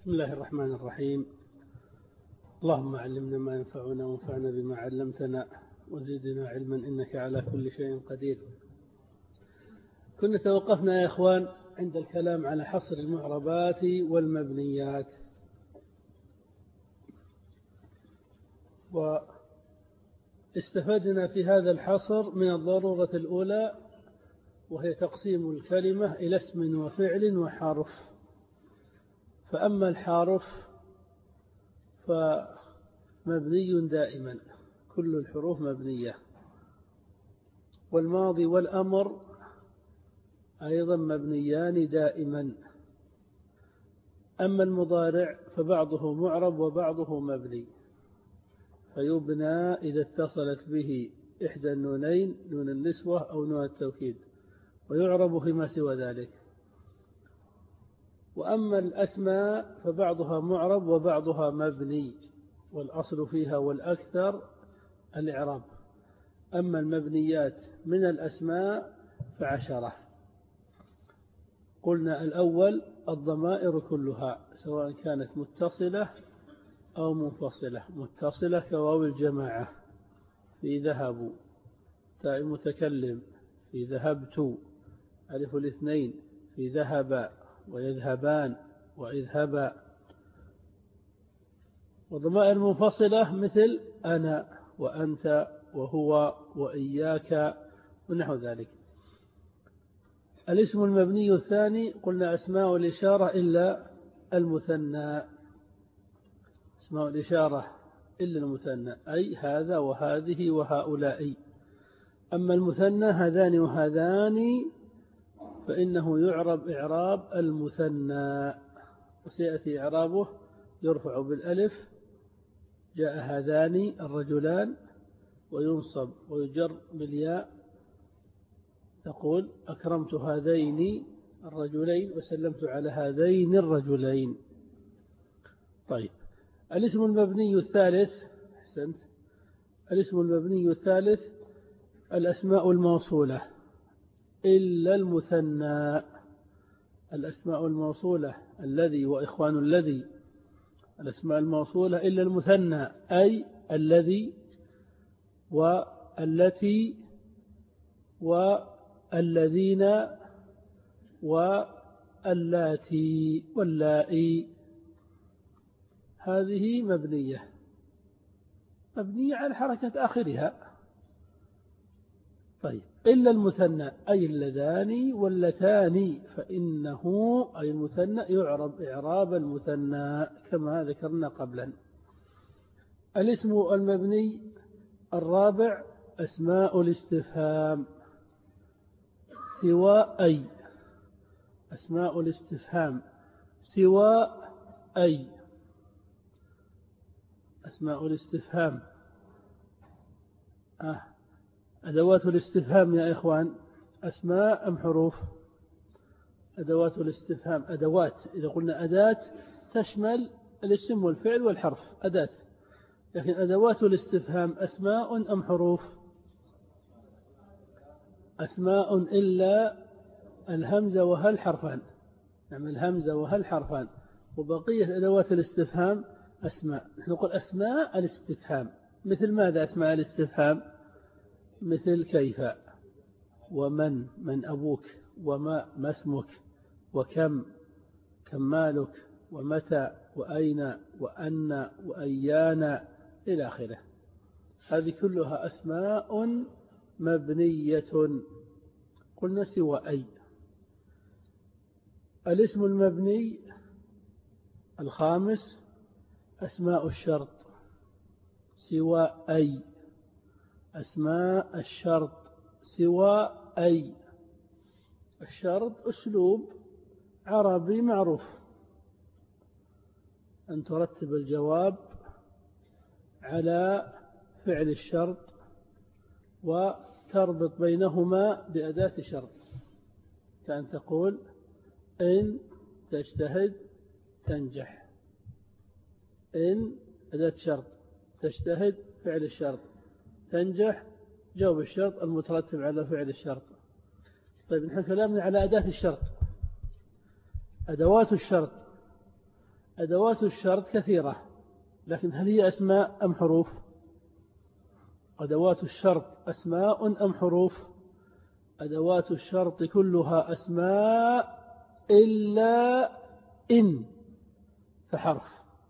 بسم الله الرحمن الرحيم. اللهم علمنا ما ينفعنا وانفعنا بما علمتنا وزدنا علما إنك على كل شيء قدير. كنا توقفنا يا إخوان عند الكلام على حصر المعربات والمبنيات، واستفدنا في هذا الحصر من الضرورة الأولى، وهي تقسيم الكلمة إلى اسم وفعل وحرف. فأما الحرف فمبني دائما، كل الحروف مبنية، والماضي والأمر أيضا مبنيان دائما. أما المضارع فبعضه معرب وبعضه مبني، فيبنى إذا اتصلت به إحدى النونين، نون النسوة أو نون التوكيد، ويعرب فيما سوى ذلك. وأما الأسماء فبعضها معرب وبعضها مبني، والأصل فيها والأكثر الإعراب. أما المبنيات من الأسماء فعشرة. قلنا الأول الضمائر كلها سواء كانت متصلة أو منفصلة. متصلة كواو الجماعة في ذهبوا، تاء المتكلم في ذهبت، ألف الاثنين في ذهب ويذهبان وإذهبا. وضمائر منفصلة مثل أنا وأنت وهو وإياك ونحو ذلك. الاسم المبني الثاني قلنا أسماء الإشارة إلا المثنى، أسماء الإشارة إلا المثنى، أي هذا وهذه وهؤلاء. أما المثنى هذان وهذان فإنه يعرب إعراب المثنى، وسيأتي إعرابه يرفع بالألف، جاء هذان الرجلان، وينصب ويجر بالياء، تقول أكرمت هذين الرجلين وسلمت على هذين الرجلين. طيب، الاسم المبني الثالث، أحسنت، الاسم المبني الثالث الأسماء الموصولة إلا المثنى. الأسماء الموصولة الذي وإخوان الذي، الأسماء الموصولة إلا المثنى، أي الذي والتي والذين واللاتي واللائي، هذه مبنية على حركة آخرها. طيب، إلا المثنى أي اللذان واللتان، فإنه أي المثنى يعرب إعراب المثنى كما ذكرنا قبلا. الاسم المبني الرابع أسماء الاستفهام سوى أي، أسماء الاستفهام سوى أي، أسماء الاستفهام. أدوات الاستفهام يا إخوان أسماء أم حروف؟ أدوات الاستفهام أدوات، إذا قلنا أداة تشمل الاسم والفعل والحرف، أداة. لكن أدوات الاستفهام أسماء أم حروف؟ أسماء إلا الهمزة وهل حرفان، نعم الهمزة وهل حرفان، وبقية أدوات الاستفهام أسماء. نقول أسماء الاستفهام مثل ماذا؟ أسماء الاستفهام مثل كيف، ومن، من أبوك، وما اسمك، وكم، كم مالك، ومتى، وأين، وأن، وأيان إلى آخره. هذه كلها أسماء مبنية. قلنا سوى أي. الاسم المبني الخامس أسماء الشرط سوى أي، أسماء الشرط سوى أي. الشرط أسلوب عربي معروف، أن ترتب الجواب على فعل الشرط وتربط بينهما بأداة شرط، كأن تقول إن تجتهد تنجح. إن أداة شرط، تجتهد فعل الشرط، تنجح جواب الشرط المترتب على فعل الشرط. طيب، نحن كلامنا على أداة الشرط. أدوات الشرط أدوات الشرط كثيرة، لكن هل هي أسماء أم حروف؟ أدوات الشرط أسماء أم حروف؟ أدوات الشرط كلها أسماء إلا إن فحرف.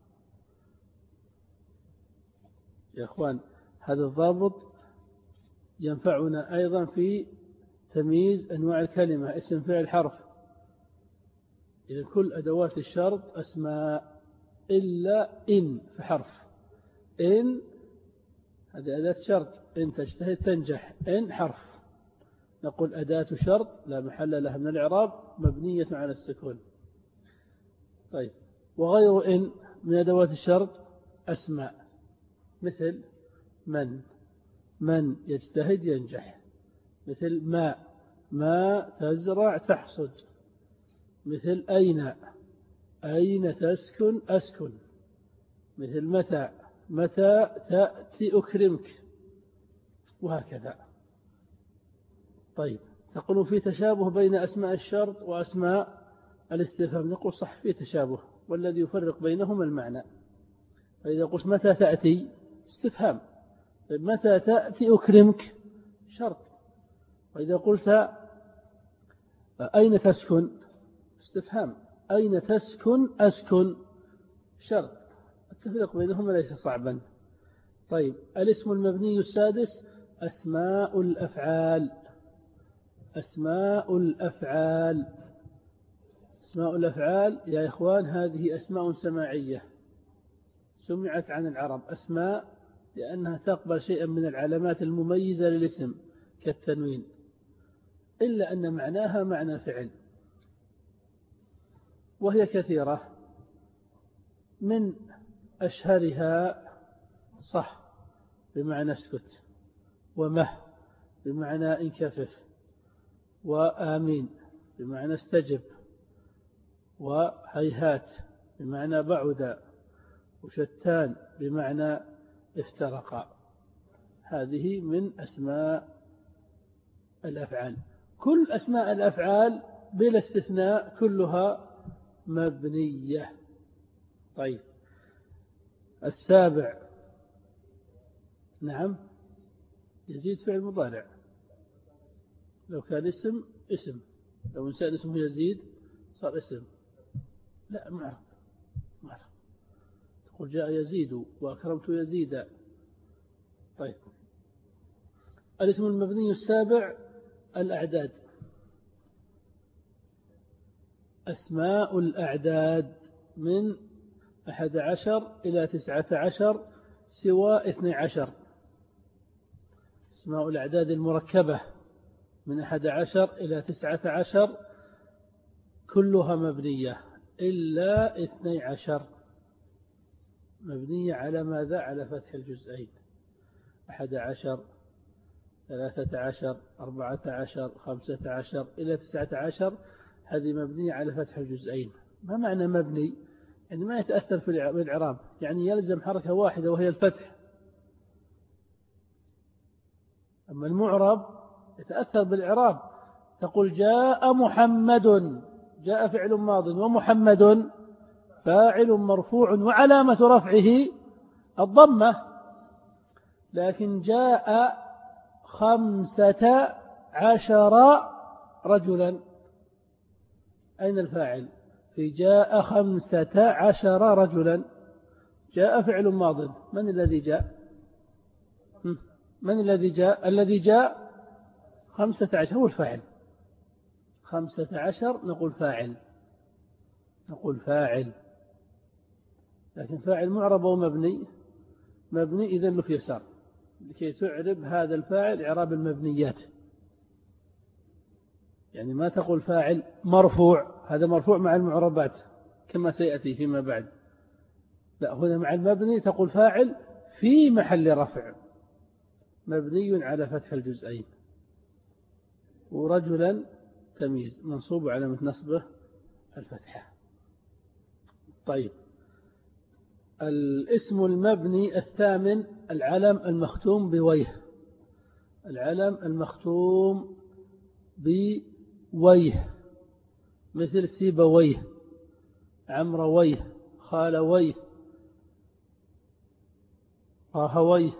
يا أخوان، هذا الضابط ينفعنا أيضا في تمييز أنواع الكلمة، اسم فعل حرف. إذا كل أدوات الشرط أسماء إلا إن فحرف. إن هذه أداة شرط، إن تجتهد تنجح، إن حرف. نقول أداة شرط لا محل لها من الإعراب، مبنية على السكون. طيب، وغير إن من أدوات الشرط أسماء، مثل من يجتهد ينجح، مثل ما تزرع تحصد، مثل أين تسكن أسكن، مثل متى تأتي أكرمك، وهكذا. طيب، تقول في تشابه بين أسماء الشرط وأسماء الاستفهام. نقول صح، في تشابه، والذي يفرق بينهما المعنى. فإذا قلت متى تأتي استفهام، طيب متى تأتي أكرمك شرط. وإذا قلت أين تسكن استفهام، أين تسكن أسكن شرط. التفريق بينهما ليس صعبا. طيب، الاسم المبني السادس أسماء الأفعال. أسماء الأفعال. أسماء الأفعال يا إخوان هذه أسماء سماعية، سمعت عن العرب أسماء لأنها تقبل شيئا من العلامات المميزة للاسم كالتنوين، إلا أن معناها معنى فعل، وهي كثيرة. من أشهرها صح بمعنى اسكت، ومه بمعنى انكفف، وآمين بمعنى استجب، وهيهات بمعنى بعد، وشتان بمعنى افترقا. هذه من أسماء الأفعال. كل أسماء الأفعال بلا استثناء كلها مبنية. طيب، السابع نعم يزيد فعل مضارع. لو كان اسم، لو إنسان اسمه يزيد صار اسم. لا، معرف. تقول جاء يزيد وأكرمت يزيدا. طيب، الاسم المبني السابع الأعداد. أسماء الأعداد من 11 إلى 19 سوى 12. أسماء الأعداد المركبة من 11 إلى 19 كلها مبنية إلا 12 مبنية على ماذا؟ على فتح الجزئين. 11 13 14 15 إلى 19 هذه مبنية على فتح الجزئين. ما معنى مبني؟ يعني ما يتأثر في الإعراب، يعني يلزم حركة واحدة وهي الفتح. أما المعرب يتأثر بالإعراب. تقول جاء محمد، جاء فعل ماض، ومحمد فاعل مرفوع وعلامة رفعه الضمة. لكن جاء 15 رجلا، أين الفاعل؟ في جاء 15 رجلا. جاء فعل ماض، من الذي جاء؟ الذي جاء 15 هو الفاعل. 15 نقول فاعل. لكن فاعل معرب ومبني. مبني إذن له في يسار لكي تعرب هذا الفاعل إعراب المبنيات. يعني ما تقول فاعل مرفوع، هذا مرفوع مع المعربات كما سيأتي فيما بعد. لا، هنا مع المبني تقول فاعل في محل رفع مبني على فتح الجزئين. ورجلا تمييز منصوب على نصبه الفتحة. طيب، الاسم المبني الثامن العلم المختوم بويه. العلم المختوم بويه مثل سيبويه، عمرويه، وخالويه راهويه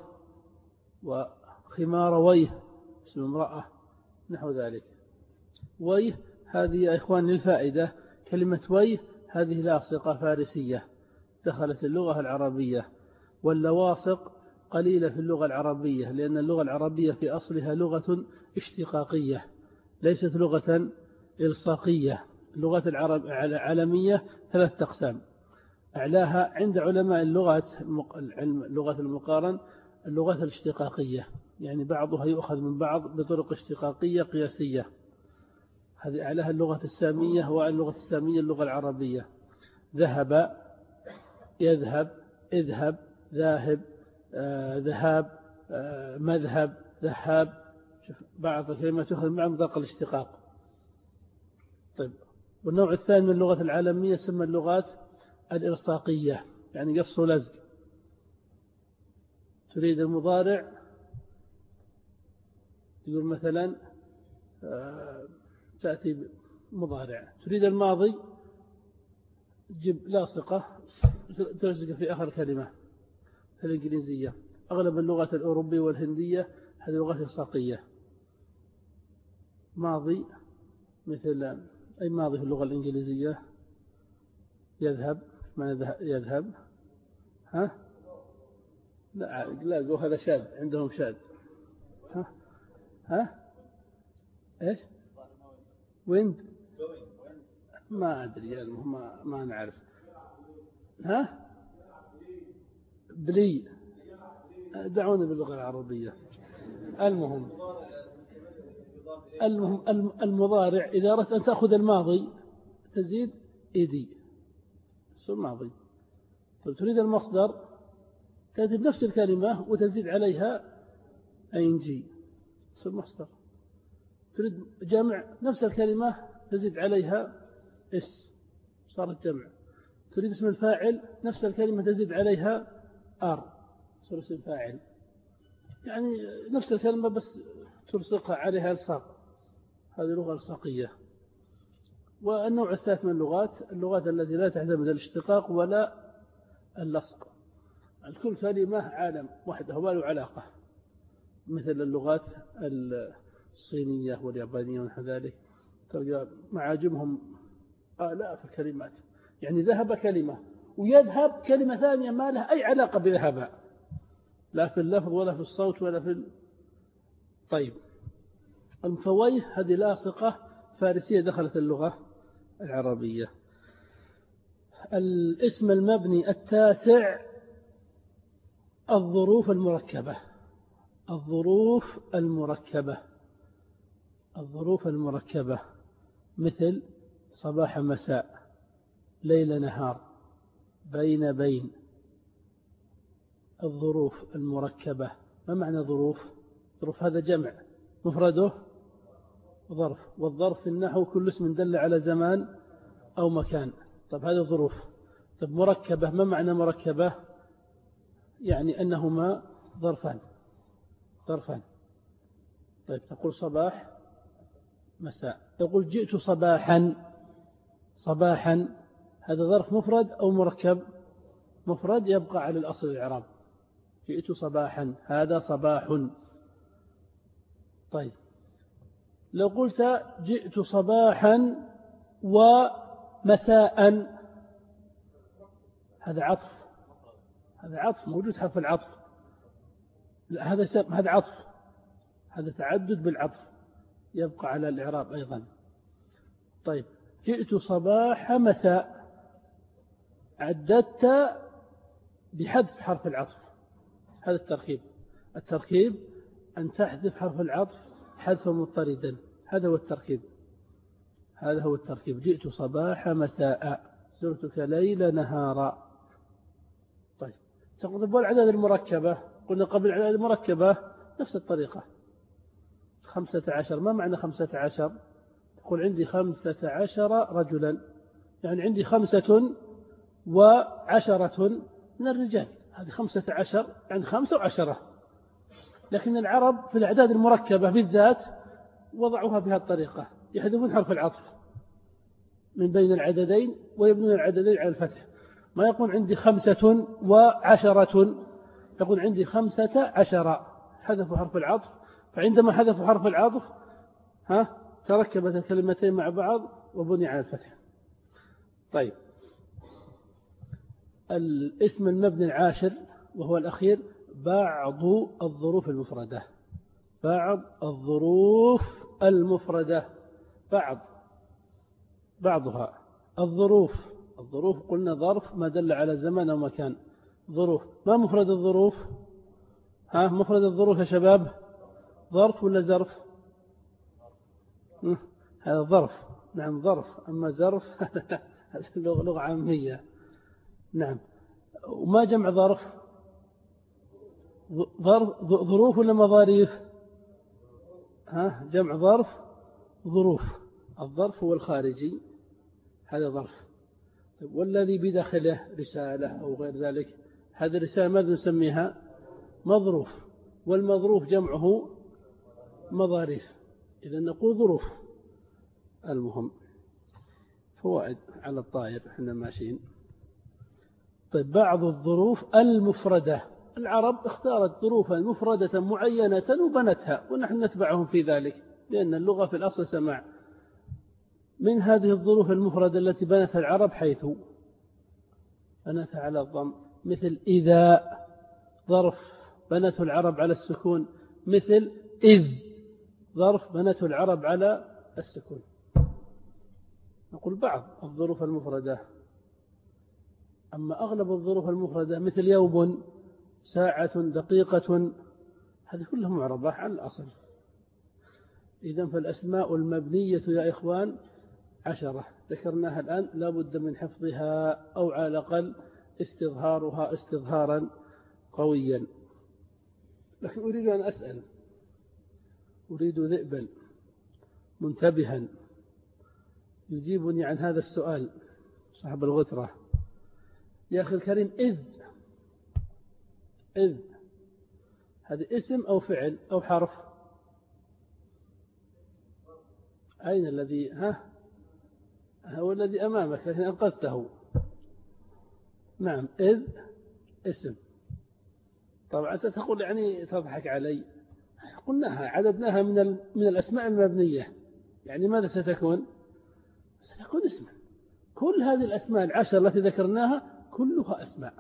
وخمارويه اسم امرأة نحو ذلك. ويه هذه يا إخوان للفائدة، كلمة ويه هذه لاصقة فارسية دخلت اللغة العربية، واللواصق قليلة في اللغة العربية، لأن اللغة العربية في أصلها لغة اشتقاقية ليست لغة إلصاقية. اللغات العالمية 3 أقسام، أعلاها عند علماء اللغة المقارن اللغات الاشتقاقية، يعني بعضها يؤخذ من بعض بطرق اشتقاقية قياسية، هذه أعلاها اللغة السامية، واللغة السامية اللغة العربية. ذهب يذهب، اذهب، ذاهب، ذهاب، مذهب، ذهاب، بعض الكلمات تأخذ معها بطرق الاشتقاق. طيب، والنوع الثاني من اللغة العالمية يسمى اللغات الإلصاقية، يعني قص ولزق. تريد المضارع يقول مثلا تأتي مضارع، تريد الماضي تجيب لاصقة تلصق في آخر كلمة. في الإنجليزية أغلب اللغات الأوروبية والهندية هذه لغات إلصاقية. ماضي مثل أي ماضي في اللغة الإنجليزية؟ يذهب، ما يذهب؟ ها؟ لا هذا شاذ، عندهم شاذ. ها؟ إيش؟ وين؟ ما أدري، ما نعرف. ها؟ بلي، دعونا باللغة العربية. المهم المضارع إذا أردت أن تأخذ الماضي تزيد إيدي اسم ماضي. تريد المصدر تأتي بنفس الكلمة وتزيد عليها ING اسم مصدر. تريد جمع نفس الكلمة تزيد عليها اس صارت جمع. تريد اسم الفاعل نفس الكلمة تزيد عليها R صار اسم فاعل. يعني نفس الكلمة بس تلصقها عليها الصاق. هذه لغة الصاقية. والنوع الثالث من اللغات التي لا تعتمد الاشتقاق ولا اللصق، الكل كلمة عالم وحده ما له علاقة، مثل اللغات الصينية واليابانية ونحو ذلك، تلقى معاجمهم آلاف الكلمات، يعني ذهب كلمة ويذهب كلمة ثانية ما لها أي علاقة بذهب، لا في اللفظ ولا في الصوت ولا في طيب. الفويه هذه لاصقة فارسية دخلت اللغة العربية. الاسم المبني التاسع الظروف المركبة. الظروف المركبة مثل صباح مساء، ليل نهار، بين. الظروف المركبة. ما معنى ظروف؟ ظروف هذا جمع مفرده ظرف، والظرف في النحو كل اسم دل على زمان أو مكان. طب هذه ظروف. طب مركبة، ما معنى مركبة؟ يعني أنهما ظرفان. طيب تقول صباح مساء، تقول جئت صباحا، هذا ظرف مفرد أو مركب؟ مفرد يبقى على الأصل الإعراب، جئت صباحا هذا صباح. طيب لو قلت جئت صباحا ومساء، هذا عطف موجود حرف العطف. لا هذا عطف، هذا تعدد بالعطف يبقى على الإعراب أيضا. طيب جئت صباح مساء، عددت بحذف حرف العطف. هذا التركيب أن تحذف حرف العطف حذفا مضطردا، هذا هو التركيب. جئت صباح مساء، زرتك ليل نهارا. طيب تقول الأعداد المركبة، قلنا قبل الأعداد المركبة نفس الطريقة. 15، ما معنى 15؟ تقول عندي 15 رجلا، يعني عندي 15 من الرجال، هذه 15 يعني 5 و10. لكن العرب في الأعداد المركبة بالذات وضعوها بهذه الطريقة، يحذفون حرف العطف من بين العددين ويبنون العددين على الفتح. ما يقول عندي 15، يقول عندي 15، حذفوا حرف العطف. فعندما حذفوا حرف العطف تركبت الكلمتين مع بعض وبني على الفتح. طيب، الاسم المبني العاشر وهو الأخير بعض الظروف المفردة. بعض الظروف المفردة، بعضها. الظروف قلنا ظرف ما دل على زمان أو مكان. ظروف، ما مفرد الظروف؟ مفرد الظروف يا شباب ظرف ولا زرف؟ هذا ظرف. نعم ظرف، أما زرف هذا لغة عامية. نعم. وما جمع ظرف؟ ظروف ولا مظاريف؟ جمع ظرف ظروف. الظرف هو الخارجي، هذا ظرف. والذي بداخله رسالة أو غير ذلك، هذه الرسالة ماذا نسميها؟ مظروف. والمظروف جمعه مظاريف. إذا نقول ظروف. المهم فوائد على الطائر احنا ماشيين. طيب، بعض الظروف المفردة. العرب اختارت ظروفا مفردة معينة وبنتها، ونحن نتبعهم في ذلك، لأن اللغة في الأصل سماع. من هذه الظروف المفردة التي بنتها العرب حيث بنتها على الضم، مثل إذا. ظرف بنته العرب على السكون، مثل إذ. ظرف بنته العرب على السكون. نقول بعض الظروف المفردة. أما أغلب الظروف المفردة مثل يوم، ساعة، دقيقة، هذه كلها معربة على الأصل. إذن فالأسماء المبنية يا إخوان 10 ذكرناها الآن، لا بد من حفظها أو على الأقل استظهارها استظهارا قويا. لكن أريد أن أسأل، أريد ذئبا منتبها يجيبني عن هذا السؤال، صاحب الغترة. يا أخي الكريم، إذ هذا اسم أو فعل أو حرف؟ أين الذي هو الذي أمامك لكن أنقذته. نعم، إذ اسم. طبعا ستقول يعني تضحك علي. قلناها، عددناها من الأسماء المبنية، يعني ماذا ستكون؟ ستكون اسما. كل هذه الأسماء 10 التي ذكرناها كلها أسماء.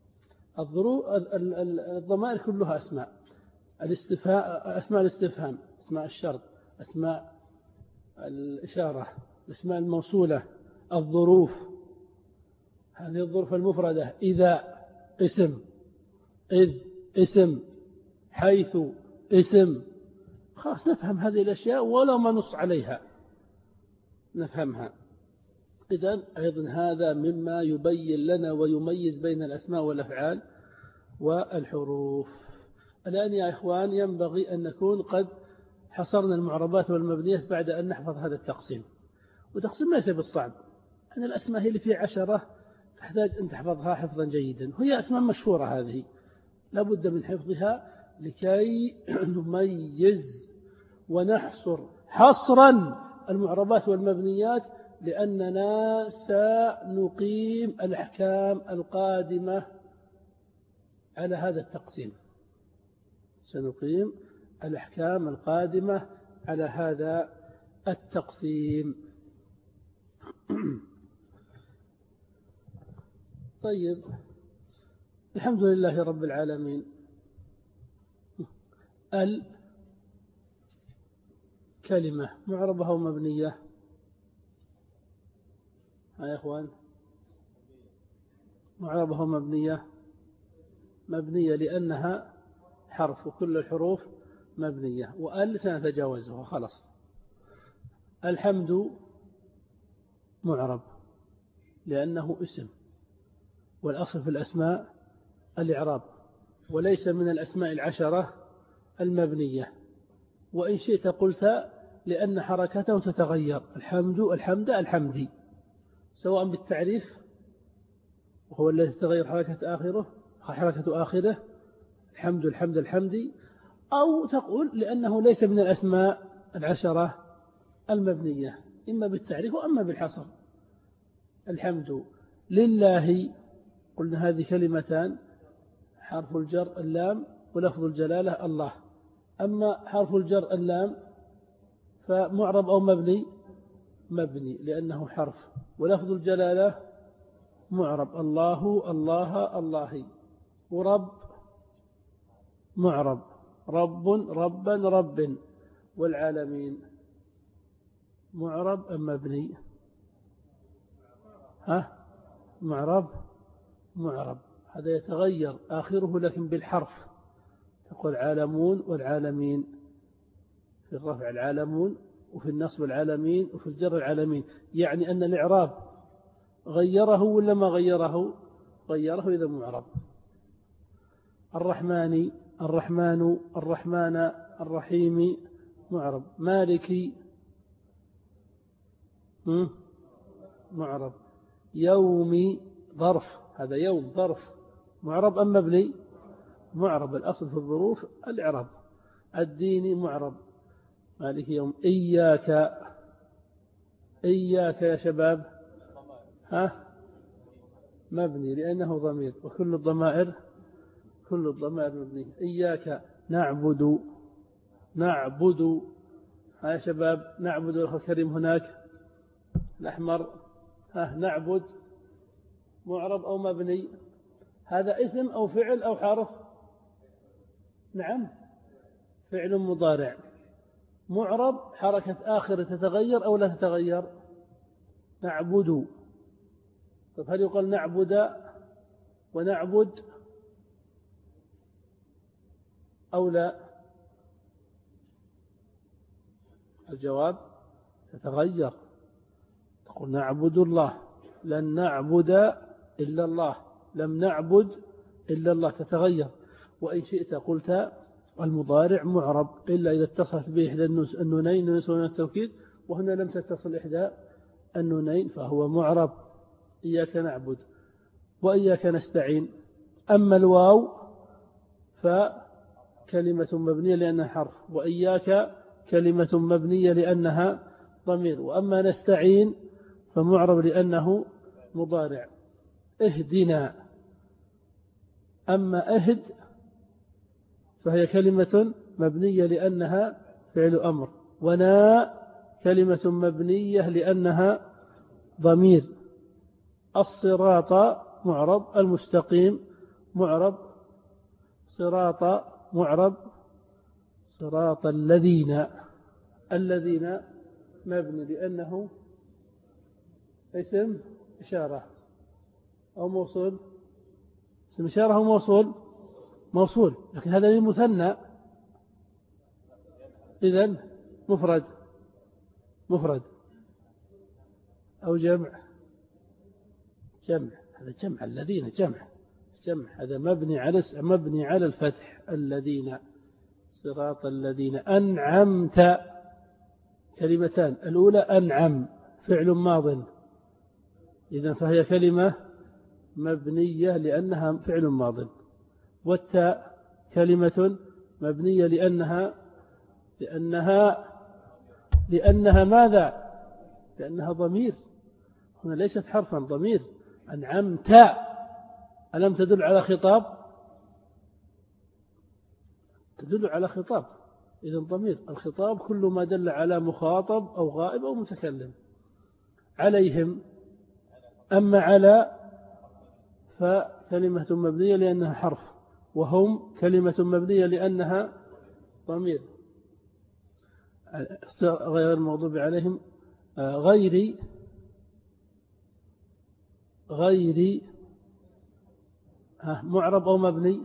الضمائر كلها أسماء. أسماء الاستفهام، أسماء الشرط، أسماء الإشارة، الأسماء الموصولة، الظروف. هذه الظروف المفردة. إذا اسم، إذ اسم، حيث اسم. خلاص نفهم هذه الأشياء ولو ما نص عليها نفهمها. إذن أيضا هذا مما يبين لنا ويميز بين الأسماء والأفعال والحروف. الآن يا إخوان ينبغي أن نكون قد حصرنا المعربات والمبنيات بعد أن نحفظ هذا التقسيم. وتقسيم ليس بالصعب، أن الأسماء هي اللي فيها 10 تحتاج أن تحفظها حفظا جيدا، وهي أسماء مشهورة هذه لا بد من حفظها لكي نميز ونحصر حصرا المعربات والمبنيات، لأننا سنقيم الأحكام القادمة على هذا التقسيم. سنقيم الأحكام القادمة على هذا التقسيم. طيب، الحمد لله رب العالمين. الكلمة معربة ومبنية؟ يا إخوان، معربة ومبنية؟ مبنية لأنها حرف، وكل الحروف مبنية. وأل سنتجاوزها خلاص. الحمد معرب لأنه اسم، والأصل في الأسماء الإعراب، وليس من الأسماء 10 المبنية. وإن شئت قلت لأن حركته تتغير، الحمد، الحمد، الحمدي، سواء بالتعريف وهو الذي تتغير حركة آخره الحمد، الحمد، الحمدي، أو تقول لأنه ليس من الأسماء 10 المبنية، إما بالتعريف وأما بالحصر. الحمد لله قلنا هذه كلمتان، حرف الجر اللام ولفظ الجلالة الله. أما حرف الجر اللام فمعرب أو مبني؟ مبني لأنه حرف. ولفظ الجلالة معرب، الله الله الله. ورب معرب، رب ربا رب. والعالمين معرب أم مبني؟ معرب. معرب هذا يتغير آخره لكن بالحرف، تقول عالمون والعالمين، في الرفع العالمون وفي النصب العالمين وفي الجر العالمين. يعني أن الإعراب غيره ولا ما غيره؟ غيره إذا معرب. الرحمن الرحمن الرحمن الرحيم معرب. مالكي معرب. يومي ظرف، هذا يوم ظرف، معرب أم مبني؟ معرب. الأصل في الظروف الإعراب. الدين معرب. مالك يوم. إياك، إياك يا شباب مبني لأنه ضمير، وكل الضمائر مبني. إياك نعبد، نعبد يا شباب، نعبد الأخ الكريم هناك الأحمر. نعبد معرب أو مبني؟ هذا اسم أو فعل أو حرف؟ نعم، فعل مضارع معرب، حركة آخر تتغير أو لا تتغير؟ نعبد. طيب هل يقال نعبد ونعبد أو لا؟ الجواب تتغير. تقول نعبد الله، لن نعبد إلا الله، لم نعبد إلا الله، تتغير. وإن شئت قلت المضارع معرب إلا إذا اتصلت به إحدى النونين، نون التوكيد، وهنا لم تتصل إحدى النونين فهو معرب. إياك نعبد وإياك نستعين. أما الواو فكلمة مبنية لأنها حرف، وإياك كلمة مبنية لأنها ضمير. وأما نستعين فمعرب لأنه مضارع. اهدنا، أما أهد فهي كلمة مبنية لأنها فعل أمر. ونا كلمة مبنية لأنها ضمير. الصراط معرب. المستقيم معرب. صراط معرب. صراط الذين، الذين مبني لأنه اسم إشارة أو موصول. اسم إشارة أو موصول؟ موصول، لكن هذا المثنى، إذن مفرد. مفرد أو جمع؟ جمع. هذا جمع، الذين جمع. هذا مبني على الفتح. الذين، صراط الذين. أنعمت كلمتان، الأولى أنعم فعل ماض، إذن فهي كلمة مبنية لأنها فعل ماض. والتاء كلمة مبنية لأنها ماذا؟ لأنها ضمير. هنا ليست حرفا، ضمير. أنعمت ألم تدل على خطاب؟ تدل على خطاب، إذن ضمير. الخطاب كل ما دل على مخاطب أو غائب أو متكلم. عليهم. أما على فكلمة مبنية لأنها حرف، وهم كلمة مبنية لأنها ضمير. غير المغضوب عليهم. غيري معرب أو مبني؟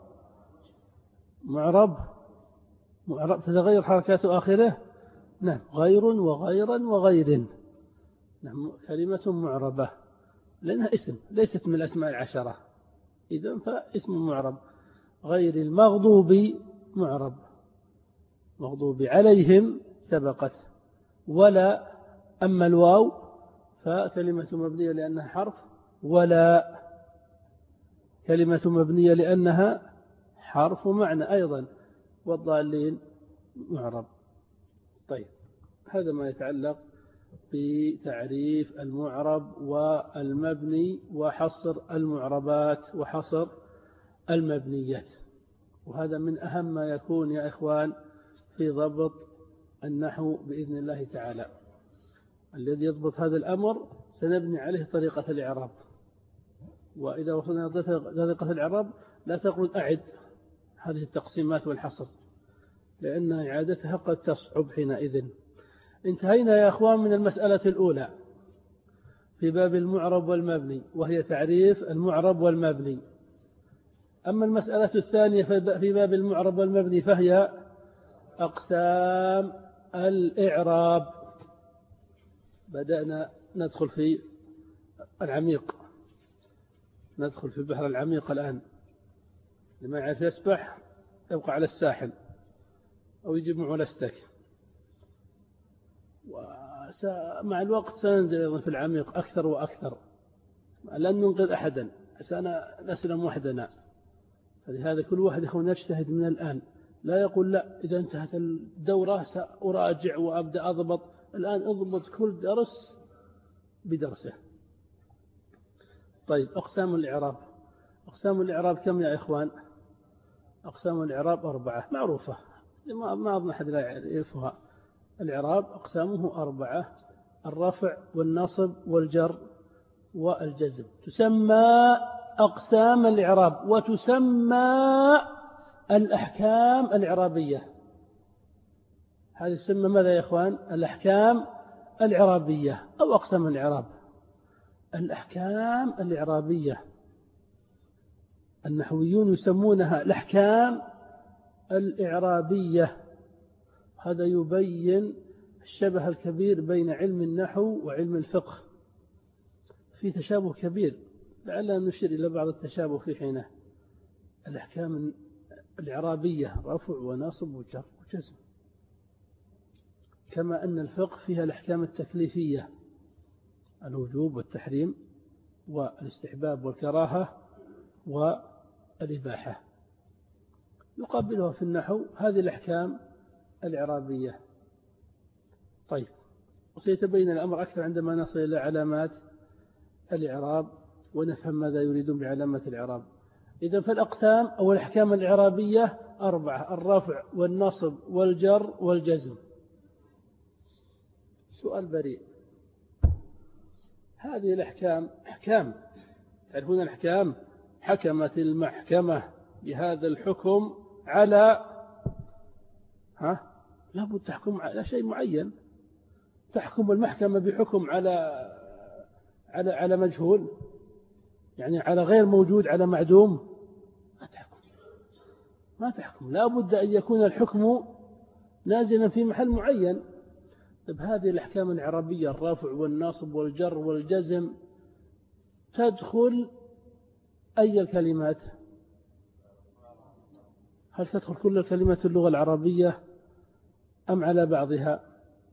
معرب. تتغير حركات آخره. نعم، غير وغيرا وغير. نعم، كلمة معربة لأنها اسم، ليست من الأسماء العشرة، إذن فاسم معرب. غير المغضوب معرب. مغضوب عليهم سبقت. ولا. أما الواو فكلمة مبنية لأنها حرف. ولا كلمة مبنية لأنها حرف معنى أيضا. والضالين معرب. طيب، هذا ما يتعلق بتعريف المعرب والمبني وحصر المعربات وحصر المبنيات. وهذا من أهم ما يكون يا إخوان في ضبط النحو بإذن الله تعالى. الذي يضبط هذا الأمر سنبني عليه طريقة الإعراب. وإذا وصلنا طريقة الإعراب لا تقول أعد هذه التقسيمات والحصر، لأن إعادتها قد تصعب حينئذ. انتهينا يا أخوان من المسألة الأولى في باب المعرب والمبني، وهي تعريف المعرب والمبني. أما المسألة الثانية في باب المعرب والمبني فهي أقسام الإعراب. بدأنا ندخل في العميق، ندخل في البحر العميق الآن. لما يعرف يسبح يبقى على الساحل أو يجيب معه لستك. ومع الوقت سننزل في العميق أكثر وأكثر، لن ننقذ أحدا، سنسلم وحدنا. فلهذا كل واحد يخون يجتهد من الآن، لا يقول لا إذا انتهت الدورة سأراجع وأبدأ أضبط. الآن أضبط كل درس بدرسه. طيب، أقسام الإعراب. أقسام الإعراب كم يا إخوان؟ أقسام الإعراب 4 معروفة، ما أظن أحد لا يعرفها. الإعراب أقسامه 4: الرفع والنصب والجر والجزم. تسمى أقسام الإعراب وتسمى الأحكام الإعرابية. هذه تسمى ماذا يا إخوان؟ الأحكام الإعرابية أو أقسام الإعراب. الأحكام الإعرابية النحويون يسمونها الأحكام الإعرابية. هذا يبين الشبه الكبير بين علم النحو وعلم الفقه، في تشابه كبير، لعلنا نشير إلى بعض التشابه في حينه. الأحكام الإعرابية رفع ونصب وجر وجزم، كما أن الفقه فيها الأحكام التكليفية: الوجوب والتحريم والاستحباب والكراهة والإباحة. يقابلها في النحو هذه الأحكام الإعرابية. طيب، وسيتبين الأمر أكثر عندما نصل إلى علامات الإعراب ونفهم ماذا يريدون بعلامة الإعراب. إذن فالأقسام أو الأحكام الإعرابية 4: الرفع والنصب والجر والجزم. سؤال بريء: هذه الأحكام أحكام، تعرفون الأحكام؟ حكمت المحكمة بهذا الحكم على لابد تحكم على شيء معين. تحكم المحكمة بحكم على مجهول، يعني على غير موجود، على معدوم؟ ما تحكم. لابد أن يكون الحكم نازلا في محل معين. طيب، هذه الأحكام الإعرابية الرفع والنصب والجر والجزم تدخل أي الكلمات؟ هل تدخل كل الكلمات اللغة العربية أم على بعضها؟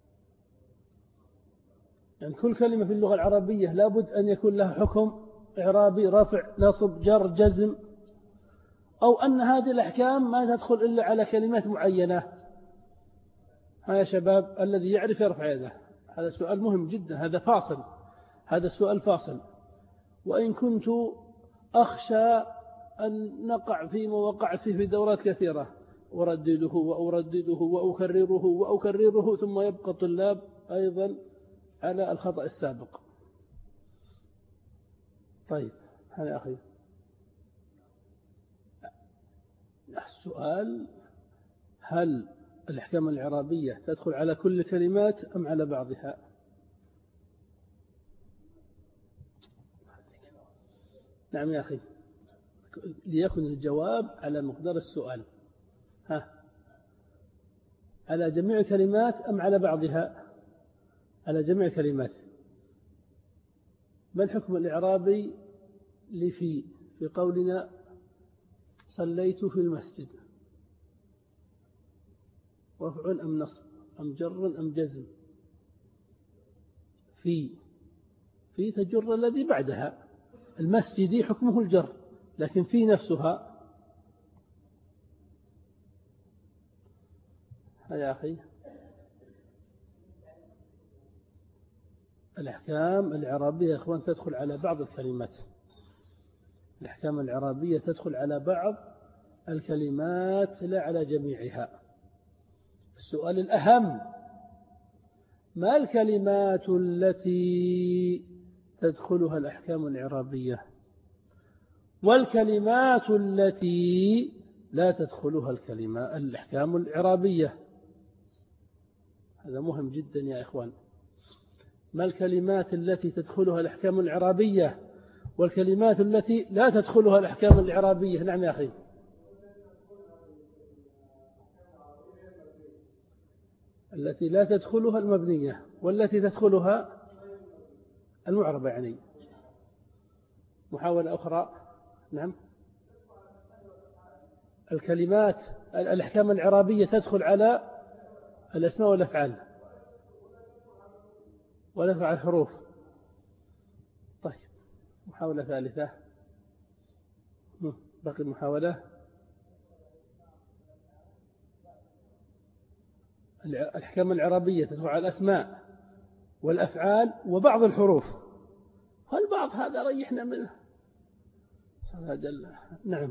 يعني كل كلمة في اللغة العربية لابد أن يكون لها حكم إعرابي: رفع نصب جر جزم، أو أن هذه الأحكام ما تدخل إلا على كلمات معينة؟ ها يا شباب، الذي يعرف يرفع يده. هذا سؤال مهم جدا، هذا فاصل، هذا السؤال فاصل. وإن كنت أخشى أن نقع فيما وقعت فيه في دورات كثيرة، أردده وأكرره ثم يبقى الطلاب أيضا على الخطأ السابق. طيب، هذا أخي السؤال: هل الأحكام الإعرابية تدخل على كل الكلمات أم على بعضها؟ نعم يا أخي، ليكن الجواب على مقدار السؤال. على جميع الكلمات أم على بعضها؟ على جميع الكلمات. ما الحكم الإعرابي في قولنا صليت في المسجد؟ رفع أم نصب أم جر أم جزم؟ في تجر الذي بعدها. المسجد حكمه الجر، لكن في نفسها يا أخي الأحكام الإعرابية يا إخوان تدخل على بعض الكلمات. الأحكام الإعرابية تدخل على بعض الكلمات لا على جميعها. السؤال الأهم: ما الكلمات التي تدخلها الأحكام الإعرابية، والكلمات التي لا تدخلها الأحكام الإعرابية؟ هذا مهم جدا يا إخوان. ما الكلمات التي تدخلها الأحكام الإعرابية، والكلمات التي لا تدخلها الأحكام الإعرابية؟ نعم يا أخي. التي لا تدخلها المبنية، والتي تدخلها المعربة يعني. محاولة أخرى. نعم. الكلمات الأحكام الإعرابية تدخل على الأسماء والأفعال ونفع الحروف. طيب، محاولة ثالثة. بقي محاولة. الأحكام الإعرابية تدخل على الأسماء والأفعال وبعض الحروف. البعض هذا ريحنا منه. نعم.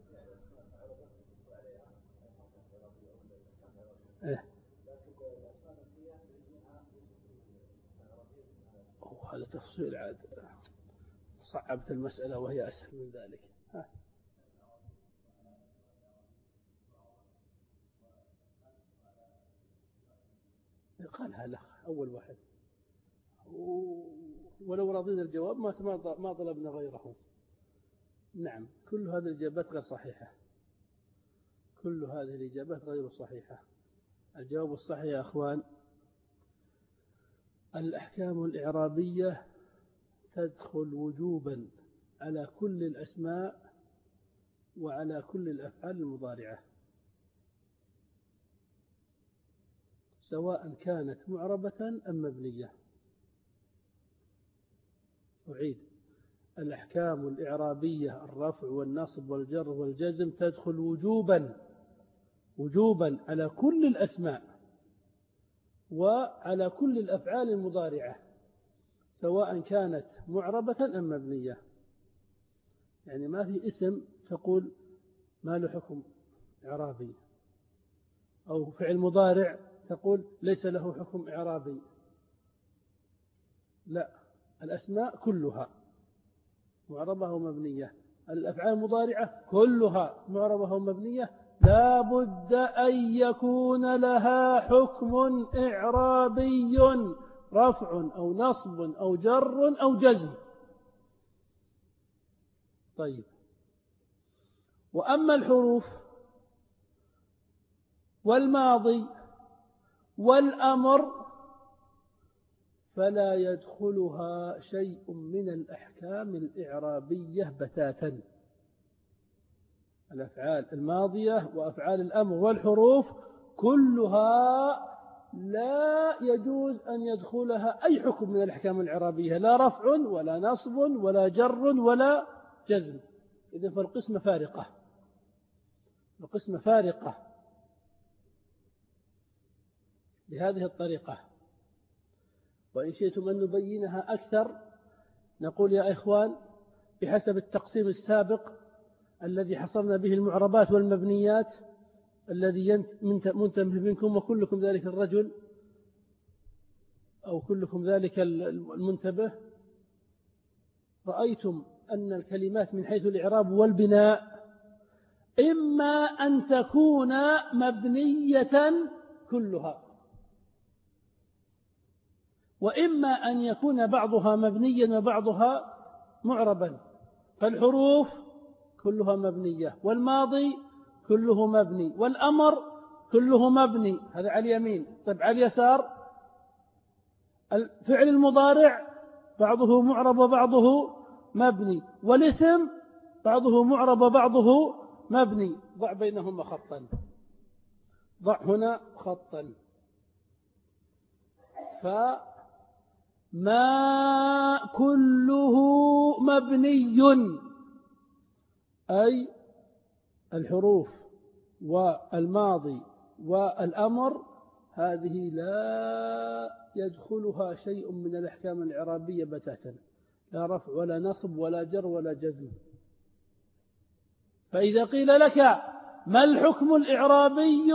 هذا تفصيل عاد، صعبت المسألة وهي أسهل من ذلك. قالها الأخ أول واحد، ولو رضينا الجواب ما طلبنا غيره. نعم، كل هذه الإجابات غير صحيحة. كل هذه الإجابات غير صحيحة. الجواب الصحيح يا أخوان: الأحكام الإعرابية تدخل وجوبا على كل الأسماء وعلى كل الأفعال المضارعة، سواء كانت معربة أم مبنية. أعيد: الأحكام الإعرابية الرفع والنصب والجر والجزم تدخل وجوبا على كل الأسماء وعلى كل الأفعال المضارعة، سواء كانت معربة أم مبنية. يعني ما في اسم تقول ما له حكم إعرابي، أو فعل مضارع تقول ليس له حكم إعرابي. لا، الأسماء كلها معربة ومبنية، الأفعال المضارعة كلها معربة ومبنية، لا بد أن يكون لها حكم إعرابي، رفع أو نصب أو جر أو جزم. طيب، وأما الحروف والماضي والأمر فلا يدخلها شيء من الأحكام الإعرابية بتاتا. الأفعال الماضية وأفعال الأمر والحروف كلها لا يجوز أن يدخلها أي حكم من الأحكام الإعرابية، لا رفع ولا نصب ولا جر ولا جزم. إذن فالقسمة فارقة، القسمة فارقة بهذه الطريقة. وإن شئتم أن نبينها أكثر نقول يا إخوان: بحسب التقسيم السابق الذي حصرنا به المعربات والمبنيات، الذي منتبه منكم وكلكم ذلك الرجل أو كلكم ذلك المنتبه، رأيتم أن الكلمات من حيث الإعراب والبناء إما أن تكون مبنية كلها، وإما أن يكون بعضها مبنيا وبعضها معربا. فالحروف كلها مبنية، والماضي كله مبني، والأمر كله مبني. هذا على اليمين. طيب، على اليسار الفعل المضارع بعضه معرب وبعضه مبني، والاسم بعضه معرب وبعضه مبني. ضع بينهما خطا، ضع هنا خطا. فما كله مبني، أي الحروف والماضي والأمر هذه لا يدخلها شيء من الأحكام الإعرابية بتاتا، لا رفع ولا نصب ولا جر ولا جزم. فإذا قيل لك ما الحكم الإعرابي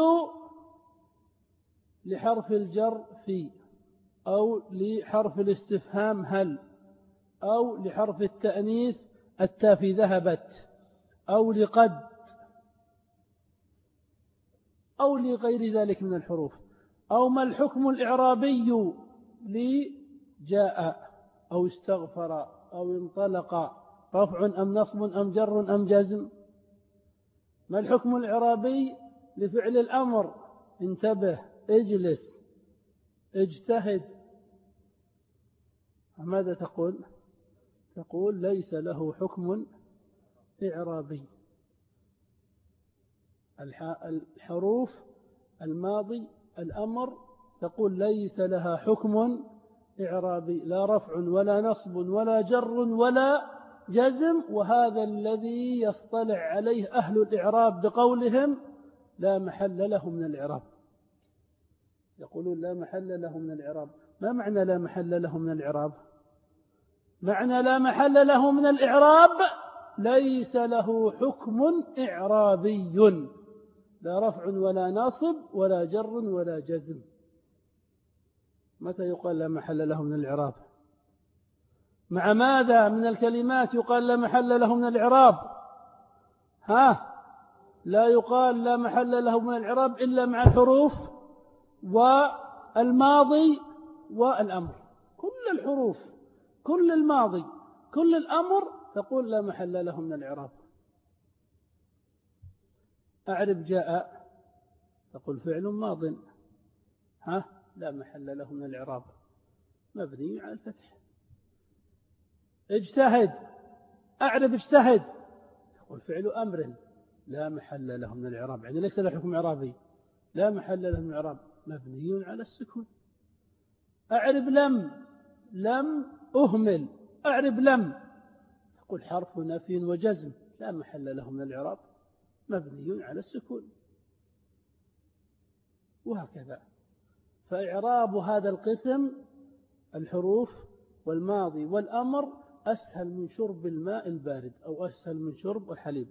لحرف الجر في، أو لحرف الاستفهام هل، أو لحرف التأنيث التاء في ذهبت، أو لقد، أو لغير ذلك من الحروف، أو ما الحكم الإعرابي لجاء أو استغفر أو انطلق، رفع أم نصب أم جر أم جزم؟ ما الحكم الإعرابي لفعل الأمر انتبه اجلس اجتهد؟ ماذا تقول؟ تقول ليس له حكم إعرابي. الحروف الماضي الأمر تقول ليس لها حكم إعرابي، لا رفع ولا نصب ولا جر ولا جزم. وهذا الذي يصطلع عليه أهل الإعراب بقولهم لا محل له من الإعراب. يقولون لا محل له من الإعراب. ما معنى لا محل له من الإعراب؟ معنى لا محل له من الإعراب ليس له حكم إعرابي، لا رفع ولا نصب ولا جر ولا جزم. متى يقال لا محل له من الإعراب؟ مع ماذا من الكلمات يقال لا محل له من الإعراب؟ لا يقال لا محل له من الإعراب إلا مع الحروف والماضي والأمر. كل الحروف، كل الماضي، كل الأمر تقول لا محل له من الإعراب. أعرف جاء تقول فعل ماض لا محل له من الإعراب، مبني على الفتح. اجتهد، أعرف اجتهد تقول فعل أمر لا محل له من الإعراب، يعني ليس له حكم إعرابي، لا محل له من الإعراب، مبني على السكون. أعرف لم، لم أهمل، أعرف لم تقول حرف نفي وجزم لا محل له من الإعراب، مبني على السكون. وهكذا. فإعراب هذا القسم الحروف والماضي والأمر أسهل من شرب الماء البارد أو أسهل من شرب الحليب،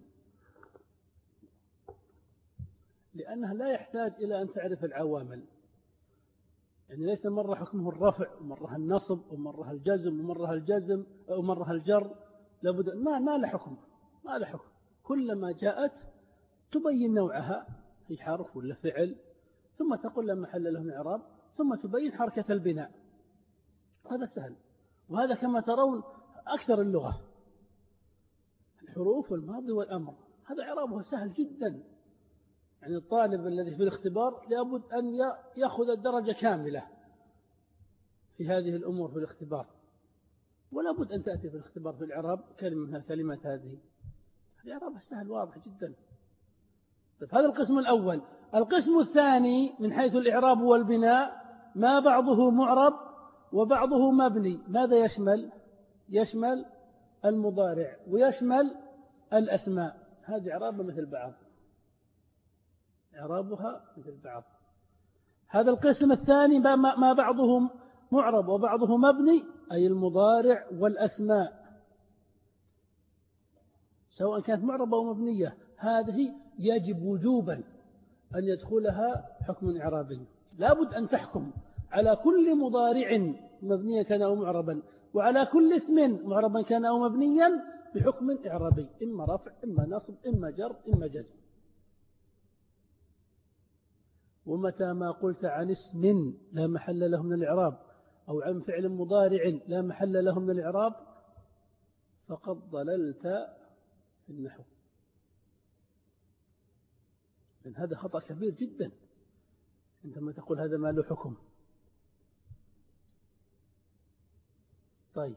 لأنه لا يحتاج إلى أن تعرف العوامل. يعني ليس مرة حكمه الرفع ومرة النصب ومرة الجزم ومرة الجزم ومرة الجر، لابد ما له حكم، ما له حكم. كلما جاءت تبين نوعها، هي حرف ولا فعل، ثم تقول لا محل له من الإعراب، ثم تبين حركة البناء. هذا سهل، وهذا كما ترون أكثر اللغة، الحروف والماضي والأمر، هذا إعرابه سهل جدا. يعني الطالب الذي في الاختبار لابد أن يأخذ الدرجة كاملة في هذه الأمور في الاختبار، ولا بد أن تأتي في الاختبار في الإعراب كلمة من الكلمات هذه. الإعراب سهل واضح جدا. طيب هذا القسم الأول. القسم الثاني من حيث الإعراب والبناء ما بعضه معرب وبعضه مبني. ماذا يشمل؟ يشمل المضارع ويشمل الأسماء. هذه إعرابها مثل بعض، إعرابها مثل بعض. هذا القسم الثاني ما بعضه معرب وبعضه مبني، أي المضارع والأسماء سواء كانت معربة أو مبنية، هذه يجب وجوبا أن يدخلها حكم إعرابي. لا بد أن تحكم على كل مضارع مبنيا كان أو معربا، وعلى كل اسم معربا كان أو مبنيا بحكم إعرابي، إما رفع إما نصب إما جر إما جزم. ومتى ما قلت عن اسم لا محل له من الإعراب أو عن فعل مضارع لا محل له من الإعراب فقد ضللت في النحو. لأن هذا خطأ كبير جدا عندما تقول هذا ما له حكم. طيب،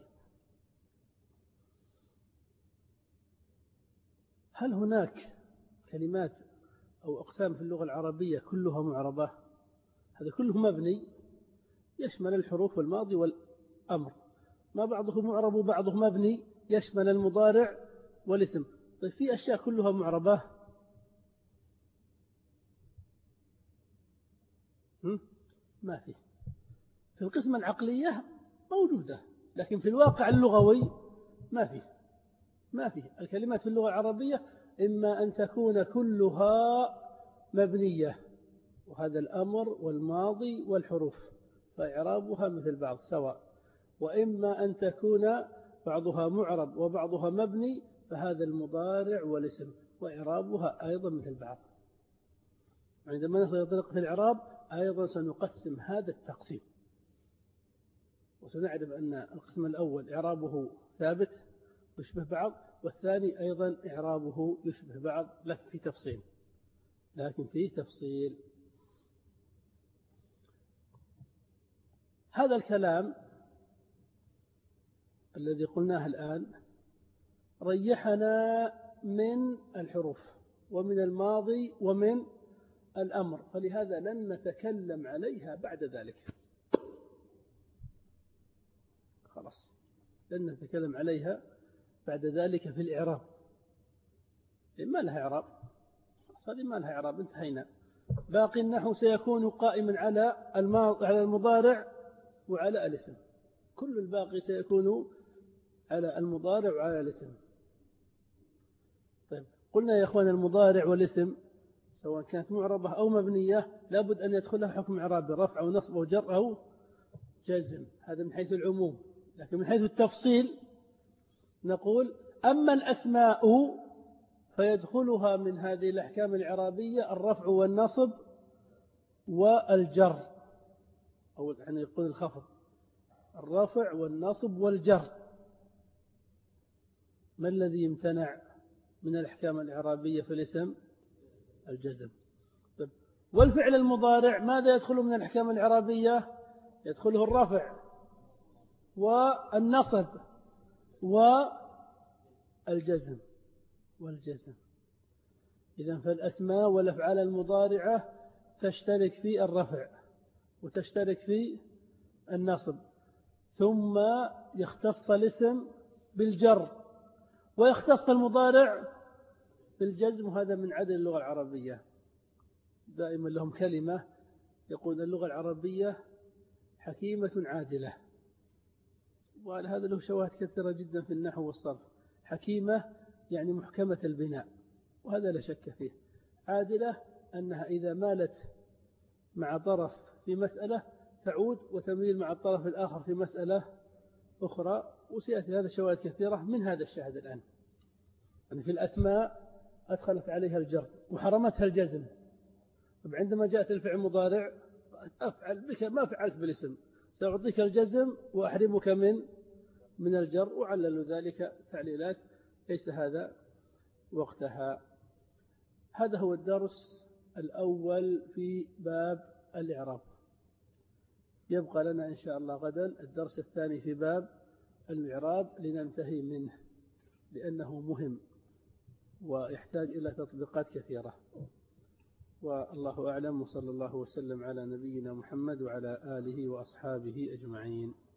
هل هناك كلمات أو أقسام في اللغة العربية كلها معربة؟ هذا كله مبني، يشمل الحروف والماضي والأمر. ما بعضه معرب وبعضه مبني، يشمل المضارع والاسم. طيب في أشياء كلها معربة، ما فيه. في القسمة العقلية موجودة، لكن في الواقع اللغوي ما فيه. الكلمات في اللغة العربية إما أن تكون كلها مبنية، وهذا الأمر والماضي والحروف فإعرابها مثل بعض سواء، وإما أن تكون بعضها معرب وبعضها مبني، فهذا المضارع والاسم وإعرابها أيضا مثل بعض. عندما نصل طريقة الإعراب أيضا سنقسم هذا التقسيم، وسنعرف أن القسم الأول إعرابه ثابت يشبه بعض، والثاني أيضا إعرابه يشبه بعض لكن فيه تفصيل. هذا الكلام الذي قلناه الآن ريحنا من الحروف ومن الماضي ومن الأمر، فلهذا لن نتكلم عليها بعد ذلك. خلاص لن نتكلم عليها بعد ذلك في الإعراب، ما لها إعراب، هذه ما لها إعراب، انتهينا. باقي النحو سيكون قائما على المضارع وعلى الاسم، كل الباقي سيكون على المضارع وعلى الاسم. طيب قلنا يا أخوان المضارع والاسم سواء كانت معربة أو مبنية لابد أن يدخلها حكم إعرابي، رفع أو نصب أو جر أو جزم، هذا من حيث العموم. لكن من حيث التفصيل نقول أما الأسماء فيدخلها من هذه الأحكام الإعرابية الرفع والنصب والجر، أو يعني يقول الخفض، الرفع والنصب والجر. ما الذي يمتنع من الأحكام الإعرابية في الاسم؟ الجزم. والفعل المضارع ماذا يدخل من الأحكام الإعرابية؟ يدخله الرفع والنصب والجزم. إذن فالأسماء والأفعال المضارعة تشترك في الرفع وتشترك في النصب، ثم يختص الاسم بالجر ويختص المضارع بالجزم، وهذا من عدل اللغة العربية. دائما لهم كلمة يقول اللغة العربية حكيمة عادلة، وهذا له شواهد كثيرة جدا في النحو والصرف. حكيمة يعني محكمة البناء، وهذا لا شك فيه. عادلة أنها إذا مالت مع طرف في مسألة تعود وتميل مع الطرف الآخر في مسألة أخرى، وسيأتي هذا شواهد كثيرة من هذا الشاهد الآن. يعني في الأسماء أدخلت عليها الجر وحرمتها الجزم. طب عندما جاءت الفعل المضارع أفعل بك ما فعلت بالاسم، سأعطيك الجزم وأحرمك من الجر، وعلل ذلك تعليلات ليس هذا وقتها. هذا هو الدرس الأول في باب الإعراب. يبقى لنا إن شاء الله غدا الدرس الثاني في باب الإعراب لننتهي منه، لأنه مهم ويحتاج إلى تطبيقات كثيرة. والله أعلم، وصلى الله وسلم على نبينا محمد وعلى آله وأصحابه أجمعين.